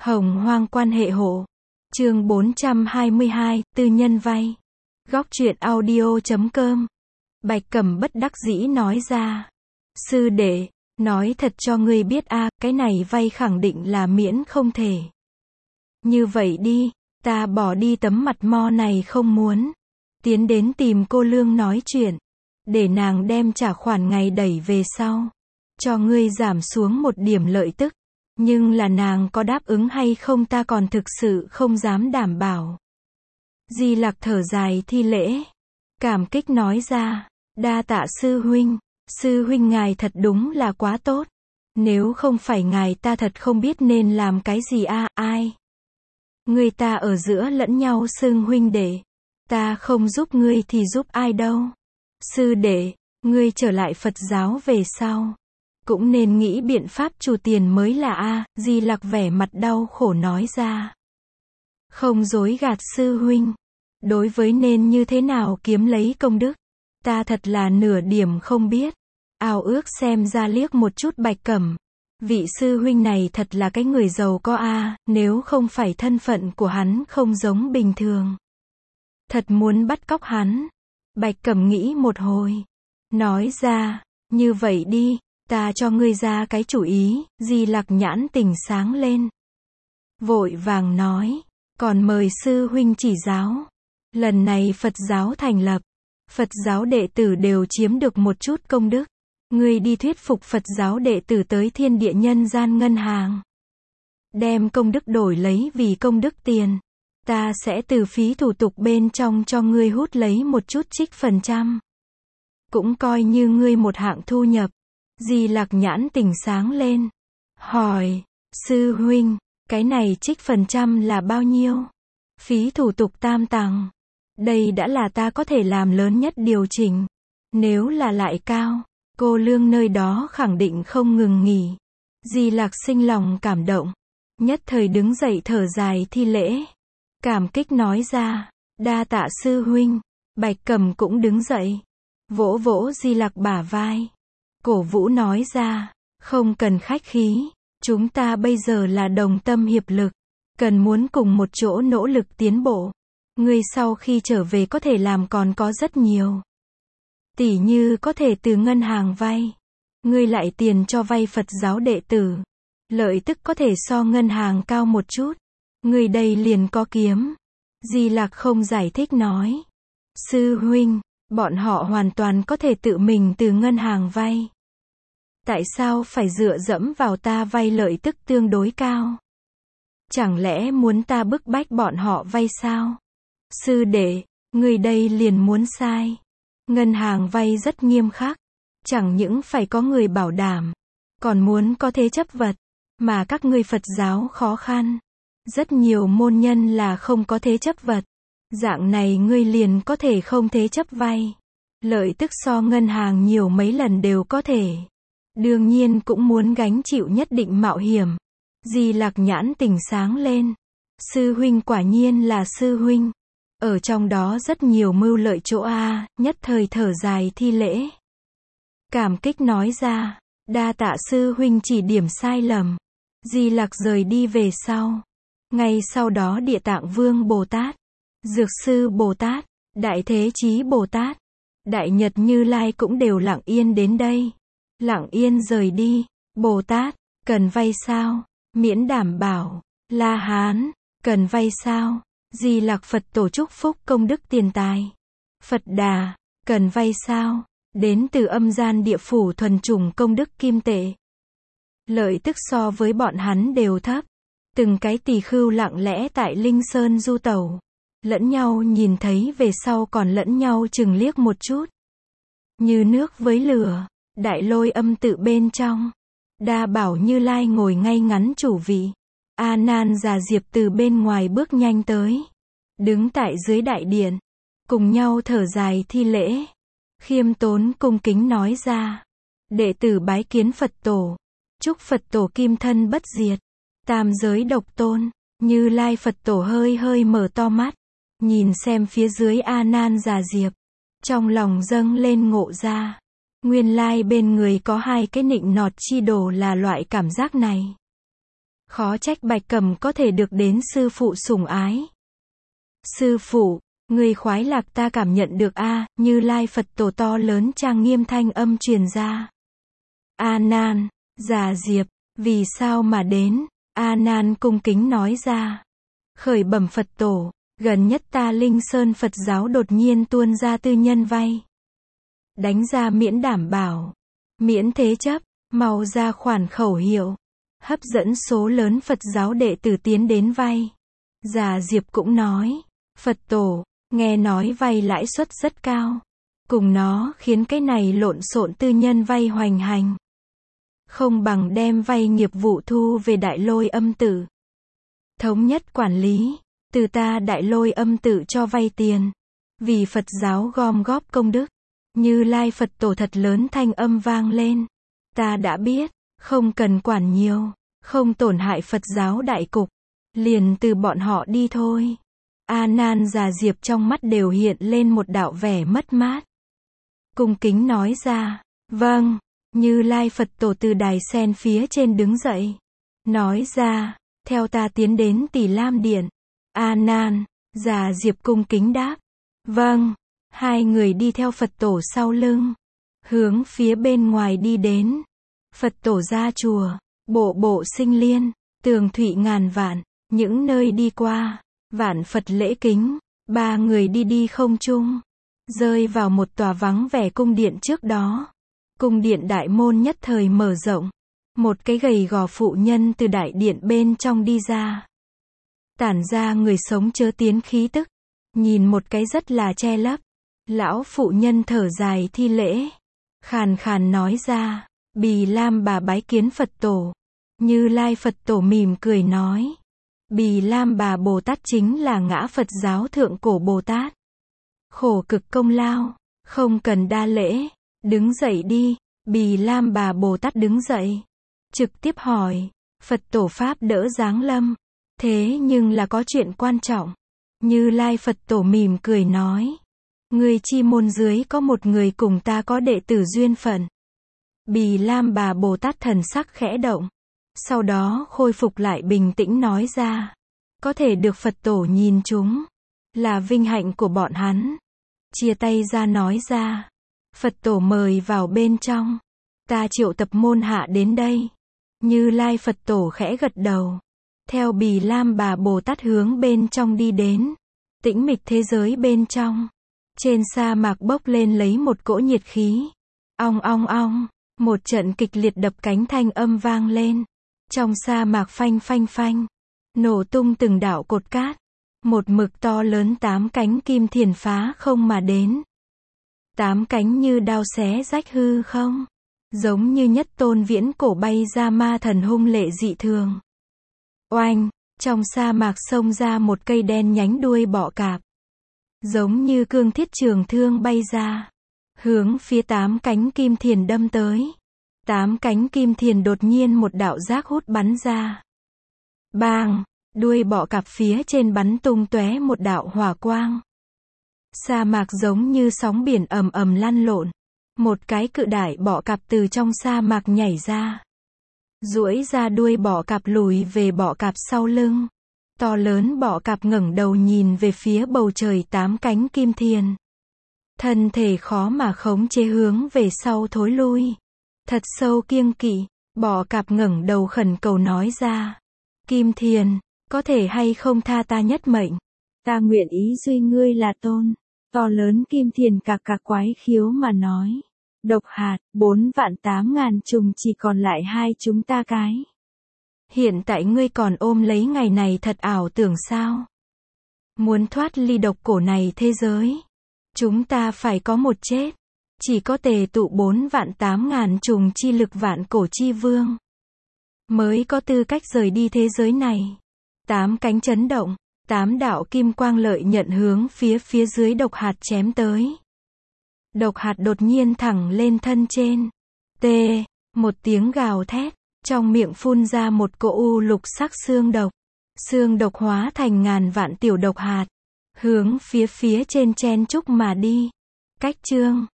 Hồng hoang quan hệ hộ. Chương 422, tư nhân vay. Góc truyện audio.com. Bạch Cẩm bất đắc dĩ nói ra. Sư đệ, nói thật cho ngươi biết cái này vay khẳng định là miễn không thể. Như vậy đi, ta bỏ đi tấm mặt mo này không muốn. Tiến đến tìm cô Lương nói chuyện. Để nàng đem trả khoản ngày đẩy về sau. Cho ngươi giảm xuống một điểm lợi tức. Nhưng là nàng có đáp ứng hay không ta còn thực sự không dám đảm bảo. Di Lặc thở dài thi lễ. Cảm kích nói ra. Đa tạ sư huynh ngài thật đúng là quá tốt. Nếu không phải ngài ta thật không biết nên làm cái gì ai. Người ta ở giữa lẫn nhau xưng huynh đệ. Ta không giúp ngươi thì giúp ai đâu. Sư đệ, ngươi trở lại Phật giáo về sau. Cũng nên nghĩ biện pháp trù tiền mới là Di Lặc vẻ mặt đau khổ nói ra. Không dối gạt sư huynh. Đối với nên như thế nào kiếm lấy công đức. Ta thật là nửa điểm không biết. Ao ước xem ra liếc một chút Bạch Cẩm. Vị sư huynh này thật là cái người giàu có nếu không phải thân phận của hắn không giống bình thường. Thật muốn bắt cóc hắn. Bạch Cẩm nghĩ một hồi. Nói ra, như vậy đi, ta cho ngươi ra cái chủ ý. Di Lặc nhãn tỉnh sáng lên. Vội vàng nói, còn mời sư huynh chỉ giáo. Lần này Phật giáo thành lập. Phật giáo đệ tử đều chiếm được một chút công đức. Ngươi đi thuyết phục Phật giáo đệ tử tới thiên địa nhân gian ngân hàng. Đem công đức đổi lấy vì công đức tiền. Ta sẽ từ phí thủ tục bên trong cho ngươi hút lấy một chút trích phần trăm. Cũng coi như ngươi một hạng thu nhập. Di Lặc nhãn tỉnh sáng lên. Hỏi, sư huynh, cái này trích phần trăm là bao nhiêu? Phí thủ tục tam tầng. Đây đã là ta có thể làm lớn nhất điều chỉnh. Nếu là lại cao, cô Lương nơi đó khẳng định không ngừng nghỉ. Di Lặc sinh lòng cảm động. Nhất thời đứng dậy thở dài thi lễ. Cảm kích nói ra. Đa tạ sư huynh. Bạch Cẩm cũng đứng dậy. Vỗ vỗ Di Lặc bả vai. Cổ vũ nói ra. Không cần khách khí. Chúng ta bây giờ là đồng tâm hiệp lực. Cần muốn cùng một chỗ nỗ lực tiến bộ. Ngươi sau khi trở về có thể làm còn có rất nhiều. Tỉ như có thể từ ngân hàng vay. Ngươi lại tiền cho vay Phật giáo đệ tử. Lợi tức có thể so ngân hàng cao một chút. Ngươi đây liền có kiếm. Di Lặc không giải thích nói. Sư huynh, bọn họ hoàn toàn có thể tự mình từ ngân hàng vay. Tại sao phải dựa dẫm vào ta vay lợi tức tương đối cao? Chẳng lẽ muốn ta bức bách bọn họ vay sao? Sư đệ, người đây liền muốn sai. Ngân hàng vay rất nghiêm khắc. Chẳng những phải có người bảo đảm. Còn muốn có thế chấp vật. Mà các ngươi Phật giáo khó khăn. Rất nhiều môn nhân là không có thế chấp vật. Dạng này ngươi liền có thể không thế chấp vay. Lợi tức so ngân hàng nhiều mấy lần đều có thể. Đương nhiên cũng muốn gánh chịu nhất định mạo hiểm. Di Lặc nhãn tỉnh sáng lên. Sư huynh quả nhiên là sư huynh. Ở trong đó rất nhiều mưu lợi chỗ nhất thời thở dài thi lễ. Cảm kích nói ra. Đa tạ sư huynh chỉ điểm sai lầm. Di Lặc rời đi về sau. Ngay sau đó Địa Tạng Vương Bồ Tát, Dược Sư Bồ Tát, Đại Thế Chí Bồ Tát, Đại Nhật Như Lai cũng đều lặng yên đến đây. Lặng yên rời đi. Bồ Tát, cần vay sao? Miễn đảm bảo. La Hán, cần vay sao? Di Lặc Phật tổ chúc phúc công đức tiền tài. Phật Đà, cần vay sao? Đến từ âm gian địa phủ thuần chủng công đức kim tệ. Lợi tức so với bọn hắn đều thấp. Từng cái tỳ khưu lặng lẽ tại Linh Sơn du tẩu. Lẫn nhau nhìn thấy về sau còn lẫn nhau chừng liếc một chút. Như nước với lửa. Đại Lôi Âm tự bên trong. Đa Bảo Như Lai ngồi ngay ngắn chủ vị. A Nan Già Diệp từ bên ngoài bước nhanh tới. Đứng tại dưới đại điện. Cùng nhau thở dài thi lễ. Khiêm tốn cung kính nói ra. Đệ tử bái kiến Phật tổ. Chúc Phật tổ kim thân bất diệt. Tam giới độc tôn. Như Lai Phật tổ hơi hơi mở to mắt. Nhìn xem phía dưới A Nan Già Diệp. Trong lòng dâng lên ngộ ra. Nguyên lai bên người có hai cái nịnh nọt chi đồ là loại cảm giác này. Khó trách Bạch Cẩm có thể được đến sư phụ sủng ái. Sư phụ, người khoái lạc ta cảm nhận được a, Như Lai Phật Tổ to lớn trang nghiêm thanh âm truyền ra. A Nan, Già Diệp, vì sao mà đến? A Nan cung kính nói ra. Khởi bẩm Phật Tổ, gần nhất ta Linh Sơn Phật giáo đột nhiên tuôn ra tư nhân vay. Đánh ra miễn đảm bảo, miễn thế chấp, mau ra khoản khẩu hiệu, hấp dẫn số lớn Phật giáo đệ tử tiến đến vay. Già Diệp cũng nói, Phật Tổ, nghe nói vay lãi suất rất cao. Cùng nó khiến cái này lộn xộn tư nhân vay hoành hành. Không bằng đem vay nghiệp vụ thu về Đại Lôi Âm Tự. Thống nhất quản lý, từ ta Đại Lôi Âm Tự cho vay tiền. Vì Phật giáo gom góp công đức. Như Lai Phật Tổ thật lớn thanh âm vang lên. Ta đã biết, không cần quản nhiều, không tổn hại Phật giáo đại cục. Liền từ bọn họ đi thôi. A Nan Già Diệp trong mắt đều hiện lên một đạo vẻ mất mát. Cung kính nói ra, vâng. Như Lai Phật Tổ từ đài sen phía trên đứng dậy. Nói ra, theo ta tiến đến Tỷ Lam Điện. A Nan, Già Diệp cung kính đáp. Vâng. Hai người đi theo Phật Tổ sau lưng. Hướng phía bên ngoài đi đến. Phật Tổ ra chùa, bộ bộ sinh liên, tường thụy ngàn vạn, những nơi đi qua, vạn Phật lễ kính. Ba người đi không chung. Rơi vào một tòa vắng vẻ cung điện trước đó. Cung điện đại môn nhất thời mở rộng. Một cái gầy gò phụ nhân từ đại điện bên trong đi ra. Tản ra người sống chớ tiến khí tức. Nhìn một cái rất là che lấp. Lão phụ nhân thở dài thi lễ. Khàn khàn nói ra. Bì Lam bà bái kiến Phật Tổ. Như Lai Phật Tổ mỉm cười nói. Bì Lam bà Bồ Tát chính là ngã Phật giáo thượng cổ Bồ Tát. Khổ cực công lao. Không cần đa lễ. Đứng dậy đi. Bì Lam bà Bồ Tát đứng dậy. Trực tiếp hỏi. Phật Tổ Pháp đỡ giáng lâm. Thế nhưng là có chuyện quan trọng. Như Lai Phật Tổ mỉm cười nói. Người chi môn dưới có một người cùng ta có đệ tử duyên phận. Bì Lam bà Bồ Tát thần sắc khẽ động. Sau đó khôi phục lại bình tĩnh nói ra. Có thể được Phật Tổ nhìn chúng. Là vinh hạnh của bọn hắn. Chia tay ra nói ra. Phật Tổ mời vào bên trong. Ta triệu tập môn hạ đến đây. Như Lai Phật Tổ khẽ gật đầu. Theo Bì Lam bà Bồ Tát hướng bên trong đi đến. Tĩnh mịch thế giới bên trong. Trên sa mạc bốc lên lấy một cỗ nhiệt khí. Ong ong ong. Một trận kịch liệt đập cánh thanh âm vang lên. Trong sa mạc phanh phanh phanh. Nổ tung từng đạo cột cát. Một mực to lớn 8 cánh kim thiền phá không mà đến. 8 cánh như đao xé rách hư không. Giống như nhất tôn viễn cổ bay ra ma thần hung lệ dị thường. Oanh, trong sa mạc xông ra một cây đen nhánh đuôi bọ cạp. Giống như cương thiết trường thương bay ra. Hướng phía 8 cánh kim thiền đâm tới. 8 cánh kim thiền đột nhiên một đạo giác hút bắn ra. Bang, đuôi bọ cạp phía trên bắn tung tóe một đạo hỏa quang. Sa mạc giống như sóng biển ầm ầm lăn lộn. Một cái cự đại bọ cạp từ trong sa mạc nhảy ra. Duỗi ra đuôi bọ cạp lùi về bọ cạp sau lưng. To lớn bọ cạp ngẩng đầu nhìn về phía bầu trời 8 cánh kim thiền. Thân thể khó mà khống chế hướng về sau thối lui. Thật sâu kiêng kỵ, bọ cạp ngẩng đầu khẩn cầu nói ra. Kim thiền, có thể hay không tha ta nhất mệnh. Ta nguyện ý duy ngươi là tôn. To lớn kim thiền cạc cạc quái khiếu mà nói. Độc hạt, 4.800.000 trùng chỉ còn lại hai chúng ta cái. Hiện tại ngươi còn ôm lấy ngày này thật ảo tưởng sao? Muốn thoát ly độc cổ này thế giới. Chúng ta phải có một chết. Chỉ có tề tụ 4.800.000 trùng chi lực vạn cổ chi vương. Mới có tư cách rời đi thế giới này. 8 cánh chấn động. 8 đạo kim quang lợi nhận hướng phía dưới độc hạt chém tới. Độc hạt đột nhiên thẳng lên thân trên. Tê, một tiếng gào thét. Trong miệng phun ra một cỗ u lục sắc xương độc. Xương độc hóa thành ngàn vạn tiểu độc hạt. Hướng phía trên chen chúc mà đi. Cách chương